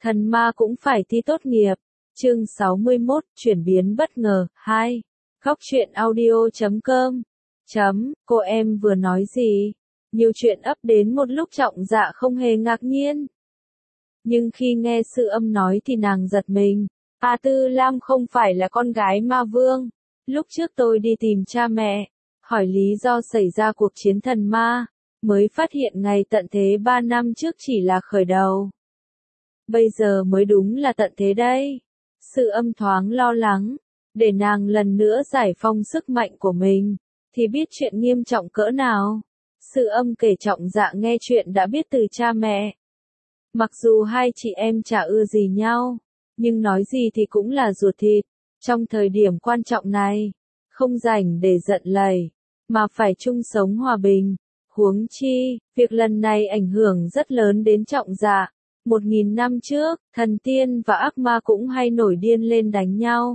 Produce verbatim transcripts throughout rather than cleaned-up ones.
Thần ma cũng phải thi tốt nghiệp. Chương sáu mươi mốt, chuyển biến bất ngờ, hai. Góc truyện audio chấm com. Chấm, cô em vừa nói gì? Nhiều chuyện ấp đến một lúc Trọng Dạ không hề ngạc nhiên. Nhưng khi nghe Sư Âm nói thì nàng giật mình. A Tư Lam không phải là con gái ma vương. Lúc trước tôi đi tìm cha mẹ, hỏi lý do xảy ra cuộc chiến thần ma, mới phát hiện ngày tận thế ba năm trước chỉ là khởi đầu. Bây giờ mới đúng là tận thế đây. Sư Âm thoáng lo lắng, để nàng lần nữa giải phóng sức mạnh của mình, thì biết chuyện nghiêm trọng cỡ nào. Sư Âm kể Trọng Dạ nghe chuyện đã biết từ cha mẹ. Mặc dù hai chị em chả ưa gì nhau, nhưng nói gì thì cũng là ruột thịt. Trong thời điểm quan trọng này, không rảnh để giận lầy, mà phải chung sống hòa bình. Huống chi, việc lần này ảnh hưởng rất lớn đến Trọng Dạ. Một nghìn năm trước, thần tiên và ác ma cũng hay nổi điên lên đánh nhau.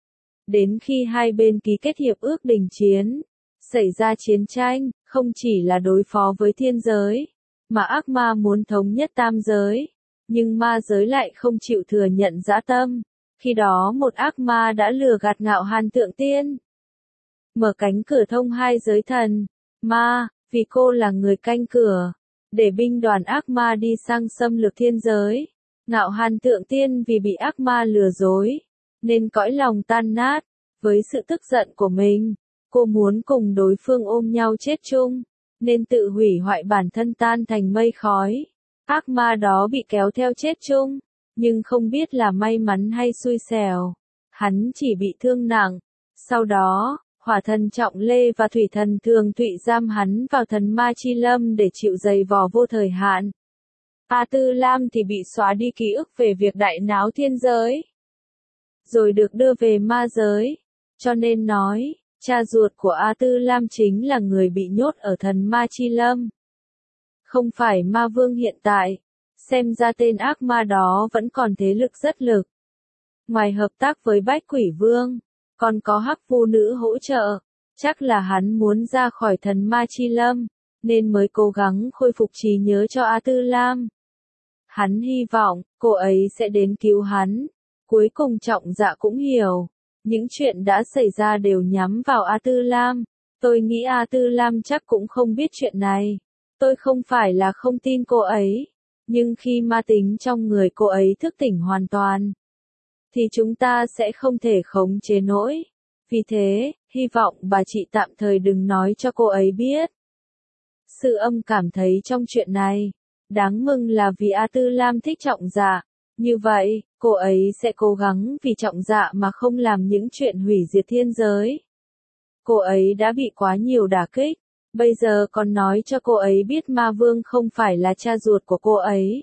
Đến khi hai bên ký kết hiệp ước đình chiến, xảy ra chiến tranh, không chỉ là đối phó với thiên giới, mà ác ma muốn thống nhất tam giới, nhưng ma giới lại không chịu thừa nhận dã tâm. Khi đó một ác ma đã lừa gạt Ngạo Hàn Tượng Tiên, mở cánh cửa thông hai giới thần, ma, vì cô là người canh cửa, để binh đoàn ác ma đi sang xâm lược thiên giới. Ngạo Hàn Tượng Tiên vì bị ác ma lừa dối, nên cõi lòng tan nát. Với sự tức giận của mình, cô muốn cùng đối phương ôm nhau chết chung, nên tự hủy hoại bản thân tan thành mây khói. Ác ma đó bị kéo theo chết chung, nhưng không biết là may mắn hay xui xẻo, hắn chỉ bị thương nặng. Sau đó, hỏa thần Trọng Lê và thủy thần Thường Thụy giam hắn vào thần ma chi lâm để chịu giày vò vô thời hạn. A Tư Lam thì bị xóa đi ký ức về việc đại náo thiên giới, rồi được đưa về ma giới. Cho nên nói, cha ruột của A Tư Lam chính là người bị nhốt ở thần ma chi lâm, không phải ma vương hiện tại. Xem ra tên ác ma đó vẫn còn thế lực rất lực. Ngoài hợp tác với Bách Quỷ Vương, còn có Hắc Vu Nữ hỗ trợ. Chắc là hắn muốn ra khỏi thần ma chi lâm, nên mới cố gắng khôi phục trí nhớ cho A Tư Lam. Hắn hy vọng, cô ấy sẽ đến cứu hắn. Cuối cùng Trọng Dạ cũng hiểu, những chuyện đã xảy ra đều nhắm vào A Tư Lam. Tôi nghĩ A Tư Lam chắc cũng không biết chuyện này. Tôi không phải là không tin cô ấy, nhưng khi ma tính trong người cô ấy thức tỉnh hoàn toàn, thì chúng ta sẽ không thể khống chế nổi. Vì thế, hy vọng bà chị tạm thời đừng nói cho cô ấy biết. Sư Âm cảm thấy trong chuyện này, đáng mừng là vì A Tư Lam thích Trọng Dạ. Như vậy, cô ấy sẽ cố gắng vì Trọng Dạ mà không làm những chuyện hủy diệt thiên giới. Cô ấy đã bị quá nhiều đả kích, bây giờ còn nói cho cô ấy biết ma vương không phải là cha ruột của cô ấy,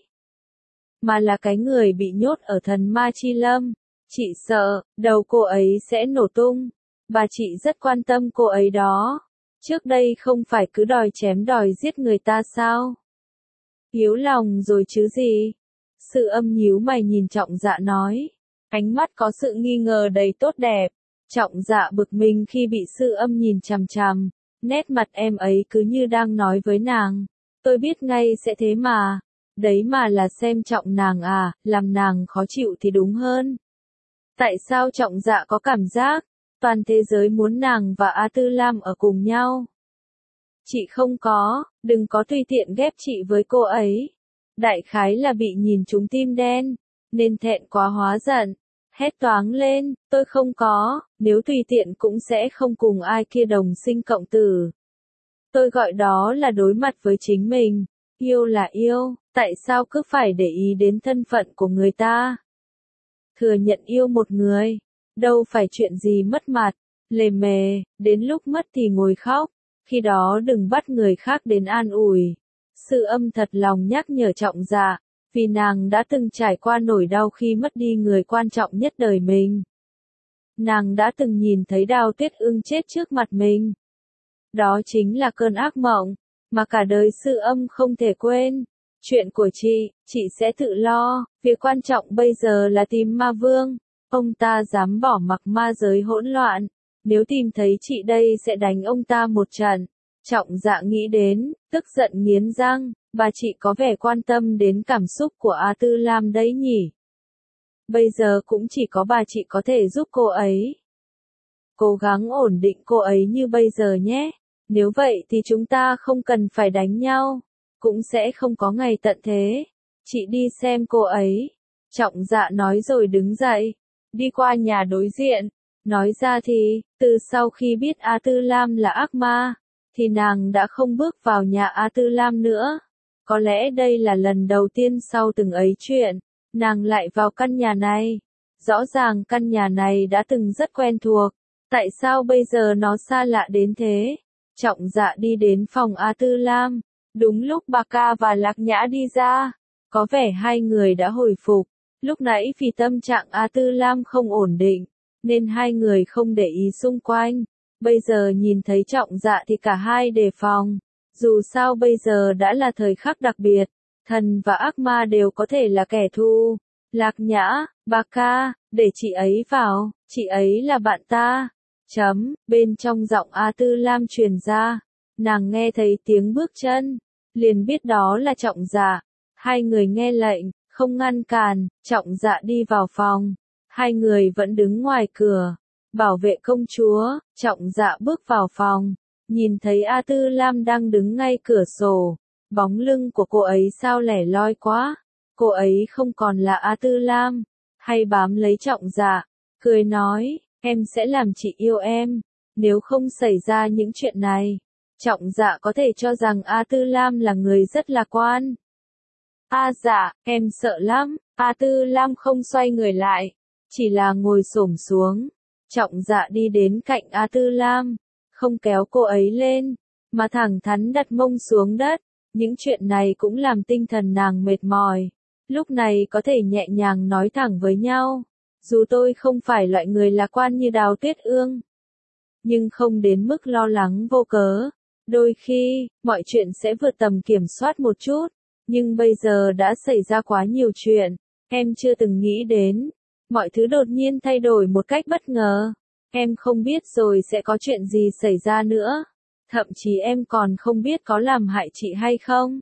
mà là cái người bị nhốt ở thần ma chi lâm. Chị sợ, đầu cô ấy sẽ nổ tung. Bà chị rất quan tâm cô ấy đó. Trước đây không phải cứ đòi chém đòi giết người ta sao? Hiếu lòng rồi chứ gì? Sư Âm nhíu mày nhìn Trọng Dạ nói. Ánh mắt có sự nghi ngờ đầy tốt đẹp. Trọng Dạ bực mình khi bị Sư Âm nhìn chằm chằm. Nét mặt em ấy cứ như đang nói với nàng. Tôi biết ngay sẽ thế mà. Đấy mà là xem trọng nàng à, làm nàng khó chịu thì đúng hơn. Tại sao Trọng Dạ có cảm giác, toàn thế giới muốn nàng và A Tư Lam ở cùng nhau? Chị không có, đừng có tùy tiện ghép chị với cô ấy. Đại khái là bị nhìn trúng tim đen, nên thẹn quá hóa giận. Hét toáng lên, tôi không có, nếu tùy tiện cũng sẽ không cùng ai kia đồng sinh cộng tử. Tôi gọi đó là đối mặt với chính mình. Yêu là yêu, tại sao cứ phải để ý đến thân phận của người ta? Thừa nhận yêu một người, đâu phải chuyện gì mất mặt, lề mề, đến lúc mất thì ngồi khóc, khi đó đừng bắt người khác đến an ủi. Sư Âm thật lòng nhắc nhở Trọng Dạ, vì nàng đã từng trải qua nỗi đau khi mất đi người quan trọng nhất đời mình. Nàng đã từng nhìn thấy Đao Tuyết Ưng chết trước mặt mình. Đó chính là cơn ác mộng, mà cả đời Sư Âm không thể quên. Chuyện của chị, chị sẽ tự lo, việc quan trọng bây giờ là tìm ma vương. Ông ta dám bỏ mặc ma giới hỗn loạn, nếu tìm thấy chị đây sẽ đánh ông ta một trận. Trọng Dạ nghĩ đến, tức giận nghiến răng, bà chị có vẻ quan tâm đến cảm xúc của A Tư Lam đấy nhỉ. Bây giờ cũng chỉ có bà chị có thể giúp cô ấy. Cố gắng ổn định cô ấy như bây giờ nhé. Nếu vậy thì chúng ta không cần phải đánh nhau. Cũng sẽ không có ngày tận thế. Chị đi xem cô ấy. Trọng Dạ nói rồi đứng dậy. Đi qua nhà đối diện. Nói ra thì, từ sau khi biết A Tư Lam là ác ma, thì nàng đã không bước vào nhà A Tư Lam nữa. Có lẽ đây là lần đầu tiên sau từng ấy chuyện, nàng lại vào căn nhà này. Rõ ràng căn nhà này đã từng rất quen thuộc. Tại sao bây giờ nó xa lạ đến thế? Trọng Dạ đi đến phòng A Tư Lam. Đúng lúc Bà Ca và Lạc Nhã đi ra. Có vẻ hai người đã hồi phục. Lúc nãy vì tâm trạng A Tư Lam không ổn định, nên hai người không để ý xung quanh. Bây giờ nhìn thấy Trọng Dạ thì cả hai đề phòng. Dù sao bây giờ đã là thời khắc đặc biệt. Thần và ác ma đều có thể là kẻ thù. Lạc Nhã, Bà Ca, để chị ấy vào, chị ấy là bạn ta. Chấm, bên trong giọng A Tư Lam truyền ra. Nàng nghe thấy tiếng bước chân, liền biết đó là Trọng Dạ. Hai người nghe lệnh, không ngăn cản, Trọng Dạ đi vào phòng. Hai người vẫn đứng ngoài cửa. Bảo vệ công chúa, Trọng Dạ bước vào phòng. Nhìn thấy A Tư Lam đang đứng ngay cửa sổ. Bóng lưng của cô ấy sao lẻ loi quá. Cô ấy không còn là A Tư Lam. Hay bám lấy Trọng Dạ. Cười nói, em sẽ làm chị yêu em. Nếu không xảy ra những chuyện này. Trọng Dạ có thể cho rằng A Tư Lam là người rất lạc quan. A Dạ, em sợ lắm. A Tư Lam không xoay người lại. Chỉ là ngồi xổm xuống. Trọng Dạ đi đến cạnh A Tư Lam. Không kéo cô ấy lên. Mà thẳng thắn đặt mông xuống đất. Những chuyện này cũng làm tinh thần nàng mệt mỏi. Lúc này có thể nhẹ nhàng nói thẳng với nhau. Dù tôi không phải loại người lạc quan như Đào Tuyết Ương. Nhưng không đến mức lo lắng vô cớ. Đôi khi, mọi chuyện sẽ vượt tầm kiểm soát một chút. Nhưng bây giờ đã xảy ra quá nhiều chuyện. Em chưa từng nghĩ đến. Mọi thứ đột nhiên thay đổi một cách bất ngờ. Em không biết rồi sẽ có chuyện gì xảy ra nữa. Thậm chí em còn không biết có làm hại chị hay không.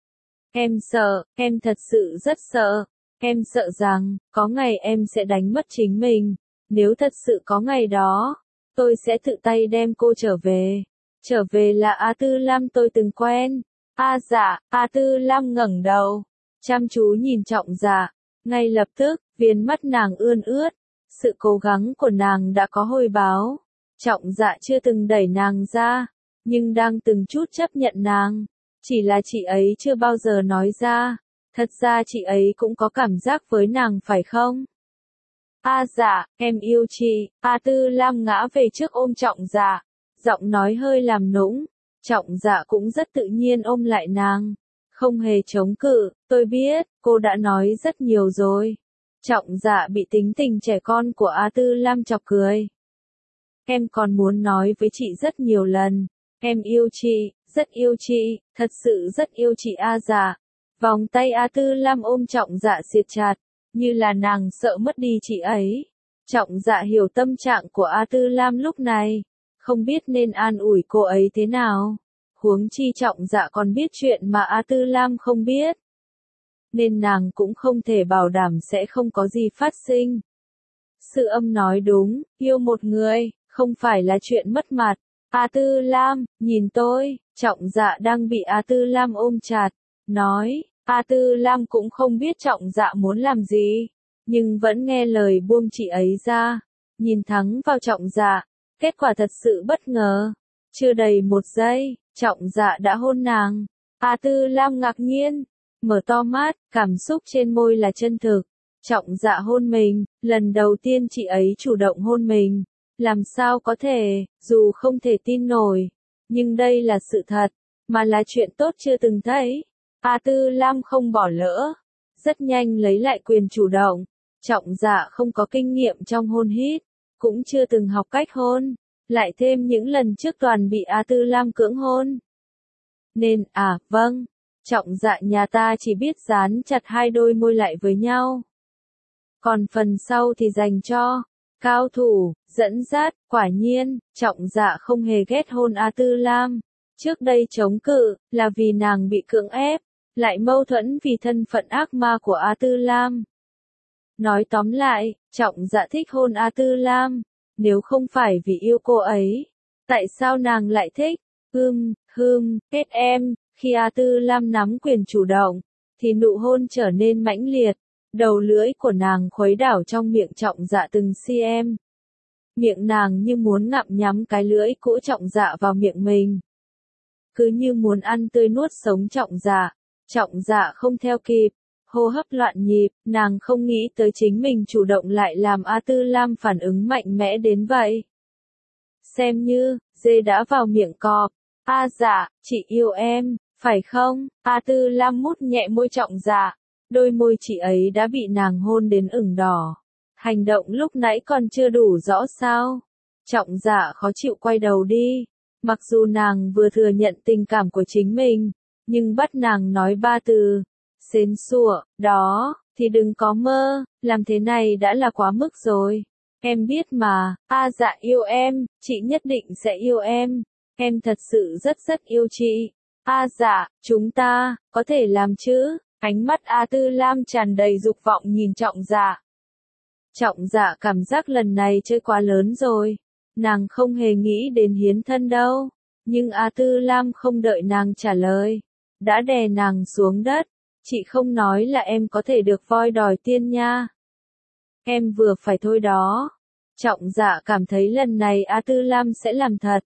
Em sợ, em thật sự rất sợ. Em sợ rằng, có ngày em sẽ đánh mất chính mình. Nếu thật sự có ngày đó, tôi sẽ tự tay đem cô trở về. Trở về là A Tư Lam tôi từng quen. A Dạ, A Tư Lam ngẩng đầu. Chăm chú nhìn Trọng Dạ. Ngay lập tức, viền mắt nàng ươn ướt. Sự cố gắng của nàng đã có hồi báo. Trọng Dạ chưa từng đẩy nàng ra, nhưng đang từng chút chấp nhận nàng. Chỉ là chị ấy chưa bao giờ nói ra. Thật ra chị ấy cũng có cảm giác với nàng phải không? A Dạ, em yêu chị. A Tư Lam ngã về trước ôm Trọng Dạ. Giọng nói hơi làm nũng. Trọng Dạ cũng rất tự nhiên ôm lại nàng. Không hề chống cự, tôi biết, cô đã nói rất nhiều rồi. Trọng Dạ bị tính tình trẻ con của A Tư Lam chọc cười. Em còn muốn nói với chị rất nhiều lần. Em yêu chị, rất yêu chị, thật sự rất yêu chị A Dạ. Vòng tay A Tư Lam ôm Trọng Dạ siết chặt, như là nàng sợ mất đi chị ấy. Trọng Dạ hiểu tâm trạng của A Tư Lam lúc này, không biết nên an ủi cô ấy thế nào. Huống chi Trọng Dạ còn biết chuyện mà A Tư Lam không biết. Nên nàng cũng không thể bảo đảm sẽ không có gì phát sinh. Sự âm nói đúng, yêu một người, không phải là chuyện mất mặt. A Tư Lam, nhìn tôi, Trọng Dạ đang bị A Tư Lam ôm chặt, nói, A Tư Lam cũng không biết Trọng Dạ muốn làm gì, nhưng vẫn nghe lời buông chị ấy ra, nhìn thẳng vào Trọng Dạ, kết quả thật sự bất ngờ. Chưa đầy một giây, Trọng Dạ đã hôn nàng. A Tư Lam ngạc nhiên, mở to mắt, cảm xúc trên môi là chân thực. Trọng Dạ hôn mình, lần đầu tiên chị ấy chủ động hôn mình. Làm sao có thể, dù không thể tin nổi. Nhưng đây là sự thật, mà là chuyện tốt chưa từng thấy. A Tư Lam không bỏ lỡ. Rất nhanh lấy lại quyền chủ động. Trọng Dạ không có kinh nghiệm trong hôn hít. Cũng chưa từng học cách hôn. Lại thêm những lần trước toàn bị A Tư Lam cưỡng hôn. Nên, à, vâng. Trọng Dạ nhà ta chỉ biết dán chặt hai đôi môi lại với nhau. Còn phần sau thì dành cho cao thủ, dẫn dắt. Quả nhiên, Trọng Dạ không hề ghét hôn A Tư Lam. Trước đây chống cự, là vì nàng bị cưỡng ép. lại mâu thuẫn vì thân phận ác ma của A Tư Lam. Nói tóm lại, Trọng Dạ thích hôn A Tư Lam, nếu không phải vì yêu cô ấy, tại sao nàng lại thích? Hừm, hừm, kết em, khi A Tư Lam nắm quyền chủ động, thì nụ hôn trở nên mãnh liệt, đầu lưỡi của nàng khuấy đảo trong miệng Trọng Dạ từng cm. Miệng nàng như muốn ngậm nhắm cái lưỡi cũ Trọng Dạ vào miệng mình. Cứ như muốn ăn tươi nuốt sống Trọng Dạ. Trọng Dạ không theo kịp, hô hấp loạn nhịp, nàng không nghĩ tới chính mình chủ động lại làm A Tư Lam phản ứng mạnh mẽ đến vậy. Xem như, dê đã vào miệng cọp. A Dạ, chị yêu em, phải không? A Tư Lam mút nhẹ môi Trọng Dạ, đôi môi chị ấy đã bị nàng hôn đến ửng đỏ. Hành động lúc nãy còn chưa đủ rõ sao? Trọng Dạ khó chịu quay đầu đi. Mặc dù nàng vừa thừa nhận tình cảm của chính mình, nhưng bắt nàng nói ba từ, xến xủa, đó, thì đừng có mơ, làm thế này đã là quá mức rồi. Em biết mà, A Dạ yêu em, chị nhất định sẽ yêu em, em thật sự rất rất yêu chị. A Dạ, chúng ta, có thể làm chứ? Ánh mắt A Tư Lam tràn đầy dục vọng nhìn Trọng Dạ. Trọng Dạ cảm giác lần này chơi quá lớn rồi, nàng không hề nghĩ đến hiến thân đâu, nhưng A Tư Lam không đợi nàng trả lời, đã đè nàng xuống đất. Chị không nói là em có thể được voi đòi tiên nha. Em vừa phải thôi đó. Trọng Dạ cảm thấy lần này A Tư Lam sẽ làm thật,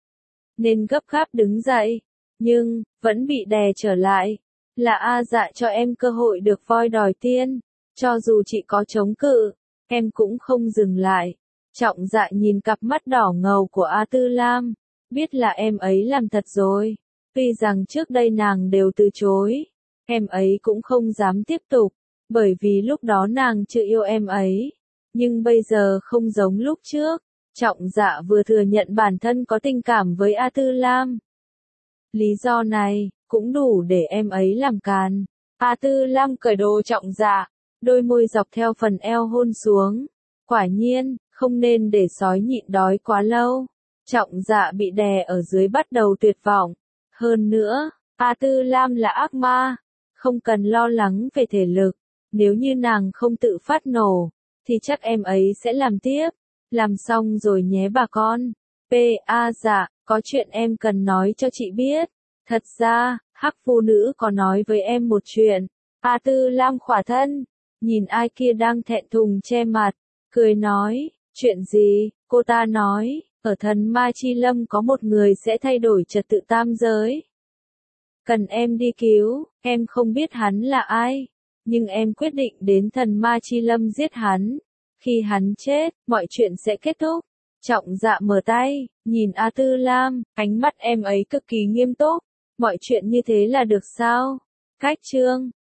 nên gấp gáp đứng dậy, nhưng, vẫn bị đè trở lại. Là A Dạ cho em cơ hội được voi đòi tiên, cho dù chị có chống cự, em cũng không dừng lại. Trọng Dạ nhìn cặp mắt đỏ ngầu của A Tư Lam, biết là em ấy làm thật rồi. Tuy rằng trước đây nàng đều từ chối, em ấy cũng không dám tiếp tục, bởi vì lúc đó nàng chưa yêu em ấy. Nhưng bây giờ không giống lúc trước, Trọng Dạ vừa thừa nhận bản thân có tình cảm với A Tư Lam. Lý do này, cũng đủ để em ấy làm càn. A Tư Lam cởi đồ Trọng Dạ, đôi môi dọc theo phần eo hôn xuống. Quả nhiên, không nên để sói nhịn đói quá lâu. Trọng Dạ bị đè ở dưới bắt đầu tuyệt vọng. Hơn nữa, A Tư Lam là ác ma, không cần lo lắng về thể lực. Nếu như nàng không tự phát nổ, thì chắc em ấy sẽ làm tiếp. Làm xong rồi nhé bà con. P. A Dạ, có chuyện em cần nói cho chị biết. Thật ra, hắc phụ nữ có nói với em một chuyện. A Tư Lam khỏa thân, nhìn ai kia đang thẹn thùng che mặt, cười nói, chuyện gì? Cô ta nói, ở thần Ma Chi Lâm có một người sẽ thay đổi trật tự tam giới. Cần em đi cứu, em không biết hắn là ai, nhưng em quyết định đến thần Ma Chi Lâm giết hắn. Khi hắn chết, mọi chuyện sẽ kết thúc. Trọng Dạ mở tay, nhìn A Tư Lam, ánh mắt em ấy cực kỳ nghiêm túc. Mọi chuyện như thế là được sao? Cách chương